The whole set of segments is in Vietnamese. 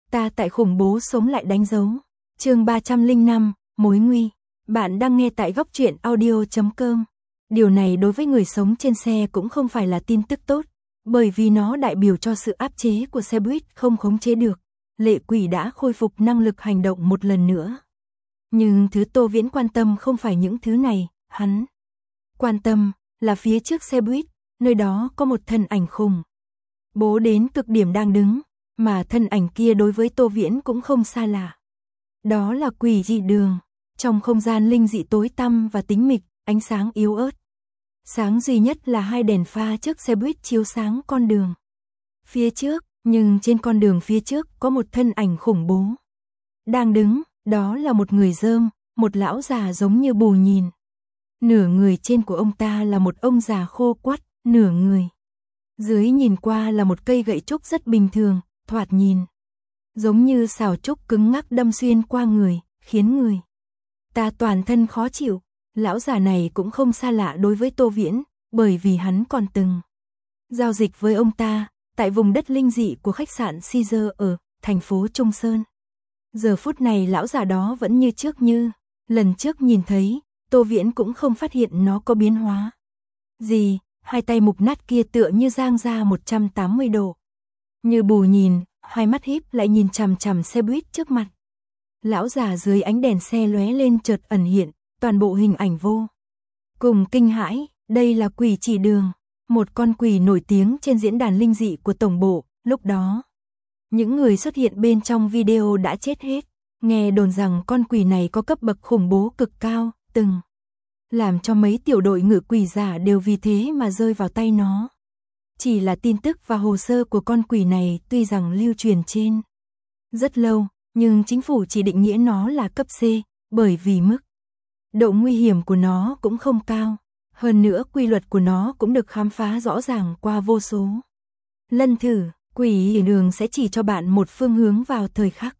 Ta tại khủng bố sống lại đánh dấu. Chương 305, mối nguy. Bạn đang nghe tại góc truyện audio.com. Điều này đối với người sống trên xe cũng không phải là tin tức tốt, bởi vì nó đại biểu cho sự áp chế của xe buýt không khống chế được. Lệ Quỷ đã khôi phục năng lực hành động một lần nữa. Nhưng thứ Tô Viễn quan tâm không phải những thứ này, hắn quan tâm là phía trước xe buýt, nơi đó có một thân ảnh khủng bố đến cực điểm đang đứng, mà thân ảnh kia đối với Tô Viễn cũng không xa lạ. Đó là Quỷ Dị Đường, trong không gian linh dị tối tăm và tĩnh mịch, ánh sáng yếu ớt. Sáng duy nhất là hai đèn pha trước xe buýt chiếu sáng con đường phía trước, nhưng trên con đường phía trước có một thân ảnh khủng bố đang đứng, đó là một người rơm, một lão già giống như Bù Nhìn. Nửa người trên của ông ta là một ông già khô quắt, nửa người dưới nhìn qua là một cây gậy trúc rất bình thường, thoạt nhìn giống như xào trúc cứng ngắc đâm xuyên qua người, khiến người ta toàn thân khó chịu. Lão già này cũng không xa lạ đối với Tô Viễn, bởi vì hắn còn từng giao dịch với ông ta tại vùng đất linh dị của khách sạn Caesar ở thành phố Trung Sơn. Giờ phút này lão già đó vẫn như trước, như lần trước nhìn thấy, Tô Viễn cũng không phát hiện nó có biến hóa gì. Hai tay mục nát kia tựa như giang ra 180 độ. Như Bù Nhìn, hai mắt híp lại nhìn chằm chằm xe buýt trước mặt. Lão già dưới ánh đèn xe lóe lên chợt ẩn hiện, toàn bộ hình ảnh vô cùng kinh hãi. Đây là Quỷ Chỉ Đường, một con quỷ nổi tiếng trên diễn đàn linh dị của tổng bộ. Lúc đó, những người xuất hiện bên trong video đã chết hết. Nghe đồn rằng con quỷ này có cấp bậc khủng bố cực cao, từng làm cho mấy tiểu đội ngự quỷ giả đều vì thế mà rơi vào tay nó. Chỉ là tin tức và hồ sơ của con quỷ này tuy rằng lưu truyền trên rất lâu, nhưng chính phủ chỉ định nghĩa nó là cấp C, bởi vì mức độ nguy hiểm của nó cũng không cao. Hơn nữa quy luật của nó cũng được khám phá rõ ràng qua vô số lần thử. Quỷ Đường sẽ chỉ cho bạn một phương hướng vào thời khắc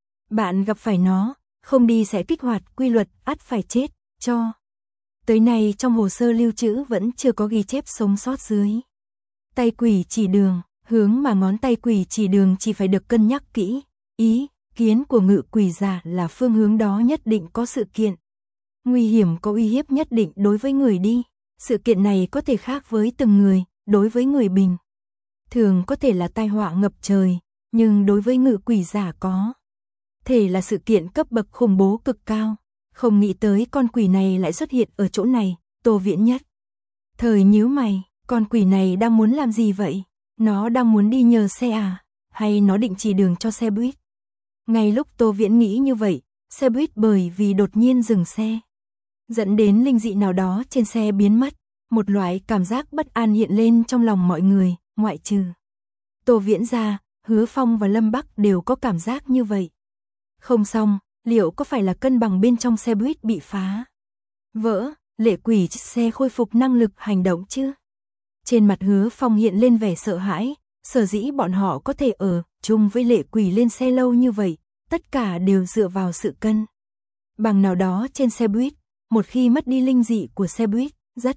bạn gặp phải nó, không đi sẽ kích hoạt quy luật ắt phải chết. Cho tới nay trong hồ sơ lưu trữ vẫn chưa có ghi chép sống sót dưới tay Quỷ Chỉ Đường, hướng mà ngón tay Quỷ Chỉ Đường chỉ phải được cân nhắc kỹ. Ý kiến của ngự quỷ giả là phương hướng đó nhất định có sự kiện nguy hiểm, có uy hiếp nhất định đối với người đi. Sự kiện này có thể khác với từng người, đối với người bình thường có thể là tai họa ngập trời, nhưng đối với ngự quỷ giả có thể là sự kiện cấp bậc khủng bố cực cao. Không nghĩ tới con quỷ này lại xuất hiện ở chỗ này. Tô Viễn nhất thời nhíu mày, con quỷ này đang muốn làm gì vậy? Nó đang muốn đi nhờ xe à? Hay nó định chỉ đường cho xe buýt? Ngay lúc Tô Viễn nghĩ như vậy, xe buýt bởi vì đột nhiên dừng xe, dẫn đến linh dị nào đó trên xe biến mất. Một loại cảm giác bất an hiện lên trong lòng mọi người, ngoại trừ Tô Viễn ra, Hứa Phong và Lâm Bắc đều có cảm giác như vậy. Không xong, liệu có phải là cân bằng bên trong xe buýt bị phá vỡ, Lệ Quỷ xe khôi phục năng lực hành động chứ? Trên mặt Hứa Phong hiện lên vẻ sợ hãi, sở dĩ bọn họ có thể ở chung với Lệ Quỷ lên xe lâu như vậy, tất cả đều dựa vào sự cân bằng nào đó trên xe buýt. Một khi mất đi linh dị của xe buýt, rất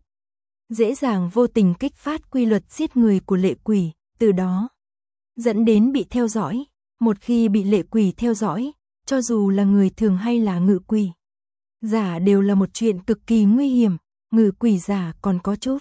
dễ dàng vô tình kích phát quy luật giết người của Lệ Quỷ, từ đó dẫn đến bị theo dõi. Một khi bị Lệ Quỷ theo dõi, cho dù là người thường hay là ngự quỷ giả đều là một chuyện cực kỳ nguy hiểm. Ngự quỷ giả còn có chút.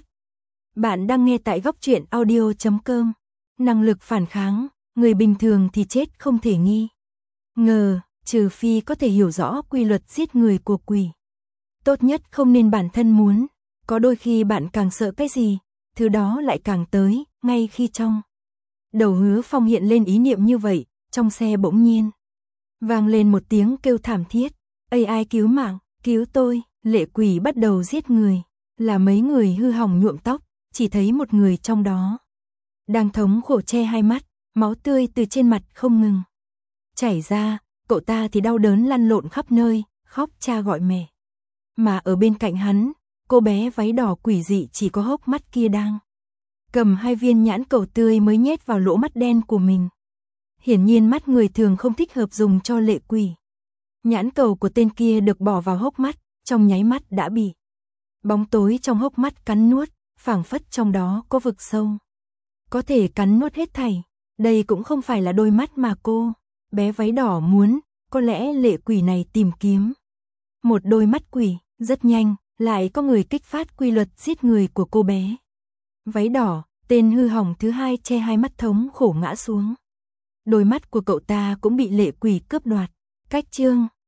Bạn đang nghe tại góc truyện audio.com. Năng lực phản kháng, người bình thường thì chết không thể nghi ngờ, trừ phi có thể hiểu rõ quy luật giết người của quỷ. Tốt nhất không nên bản thân muốn. Có đôi khi bạn càng sợ cái gì, thứ đó lại càng tới. Ngay khi trong đầu Hứa Phong hiện lên ý niệm như vậy, trong xe bỗng nhiên vang lên một tiếng kêu thảm thiết. Ai cứu mạng, cứu tôi. Lệ Quỷ bắt đầu giết người, là mấy người hư hỏng nhuộm tóc, chỉ thấy một người trong đó đang thống khổ che hai mắt, máu tươi từ trên mặt không ngừng chảy ra. Cậu ta thì đau đớn lăn lộn khắp nơi, khóc cha gọi mẹ. Mà ở bên cạnh hắn, cô bé váy đỏ quỷ dị chỉ có hốc mắt kia đang cầm hai viên nhãn cầu tươi mới nhét vào lỗ mắt đen của mình. Hiển nhiên mắt người thường không thích hợp dùng cho Lệ Quỷ. Nhãn cầu của tên kia được bỏ vào hốc mắt, trong nháy mắt đã bị bóng tối trong hốc mắt cắn nuốt, phảng phất trong đó có vực sâu có thể cắn nuốt hết thảy. Đây cũng không phải là đôi mắt mà cô Bé váy đỏ muốn, có lẽ lệ quỷ này tìm kiếm một đôi mắt quỷ, rất nhanh, lại có người kích phát quy luật giết người của cô bé. Váy đỏ, tên hư hỏng thứ hai che hai mắt thống khổ ngã xuống. Đôi mắt của cậu ta cũng bị lệ quỷ cướp đoạt. Cách chương